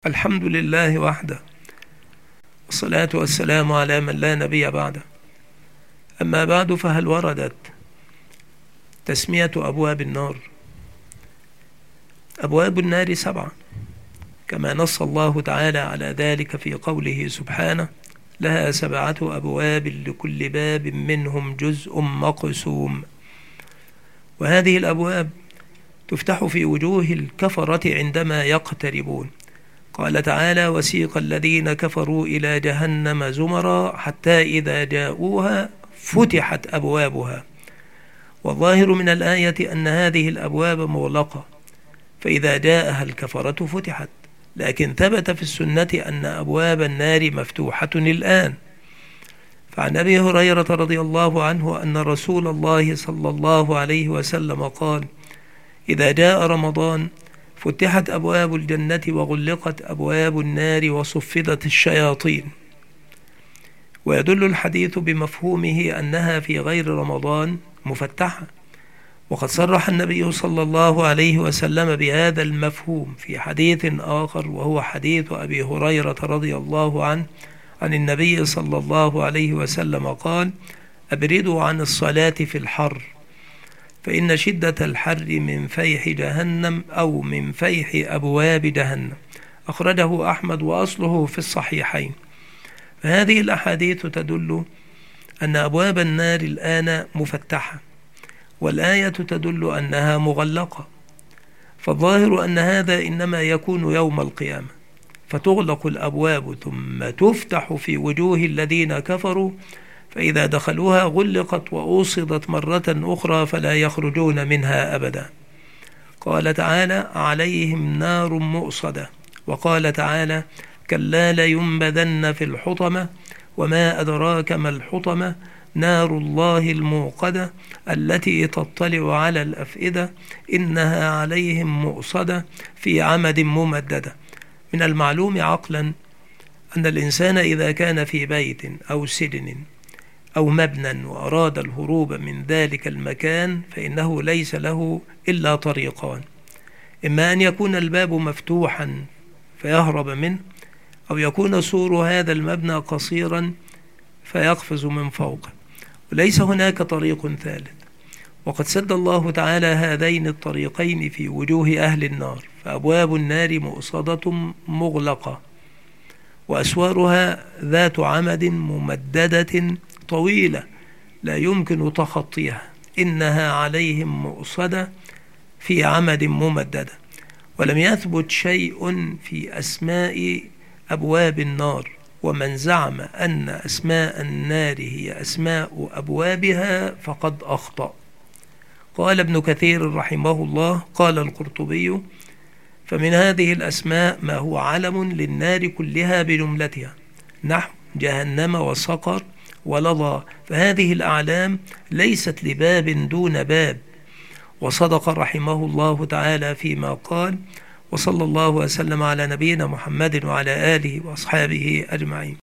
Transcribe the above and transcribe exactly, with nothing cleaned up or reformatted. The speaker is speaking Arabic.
الحمد لله وحده، والصلاة والسلام على من لا نبي بعده. أما بعد، فهل وردت تسمية أبواب النار؟ أبواب النار سبعة، كما نص الله تعالى على ذلك في قوله سبحانه: لها سبعة أبواب لكل باب منهم جزء مقسوم. وهذه الأبواب تفتح في وجوه الكفرة عندما يقتربون. قال تعالى: وسيق الذين كفروا إلى جهنم زمرا حتى إذا جاءوها فتحت أبوابها. والظاهر من الآية أن هذه الأبواب مغلقة، فإذا جاءها الكفرة فتحت، لكن ثبت في السنة أن أبواب النار مفتوحة الآن. فعن أبي هريرة رضي الله عنه أن رسول الله صلى الله عليه وسلم قال: إذا جاء رمضان فتحت أبواب الجنة وغلقت أبواب النار وصفدت الشياطين. ويدل الحديث بمفهومه أنها في غير رمضان مفتحة، وقد صرح النبي صلى الله عليه وسلم بهذا المفهوم في حديث آخر، وهو حديث أبي هريرة رضي الله عنه عن النبي صلى الله عليه وسلم قال: أبردوا عن الصلاة في الحر، فإن شدة الحر من فيح جهنم أو من فيح أبواب جهنم. أخرجه أحمد وأصله في الصحيحين. فهذه الأحاديث تدل أن أبواب النار الآن مفتحة، والآية تدل أنها مغلقة. فالظاهر أن هذا إنما يكون يوم القيامة، فتغلق الأبواب ثم تفتح في وجوه الذين كفروا، فإذا دخلوها غلقت وأوصدت مرة أخرى فلا يخرجون منها أبدا. قال تعالى: عليهم نار مؤصدة. وقال تعالى: كلا لينبذن في الحطمة، وما أدراك ما الحطمة، نار الله الموقدة التي تطلع على الأفئدة، إنها عليهم مؤصدة في عمد ممددة. من المعلوم عقلا أن الإنسان إذا كان في بيت أو سجن أو مبنى وأراد الهروب من ذلك المكان، فإنه ليس له إلا طريقان: إما أن يكون الباب مفتوحا فيهرب منه، أو يكون سور هذا المبنى قصيرا فيقفز من فوقه، وليس هناك طريق ثالث. وقد سد الله تعالى هذين الطريقين في وجوه أهل النار، فأبواب النار مؤصدة مغلقة، وأسوارها ذات عمد ممددة طويلة لا يمكن تخطيها، إنها عليهم مؤصدة في عمد ممددة. ولم يثبت شيء في أسماء أبواب النار، ومن زعم أن أسماء النار هي أسماء أبوابها فقد أخطأ. قال ابن كثير رحمه الله: قال القرطبي: فمن هذه الأسماء ما هو علم للنار كلها بجملتها، نحو جهنم وسقر ولظى، فهذه الأعلام ليست لباب دون باب. وصدق رحمه الله تعالى فيما قال. وصلى الله وسلم على نبينا محمد وعلى آله وأصحابه أجمعين.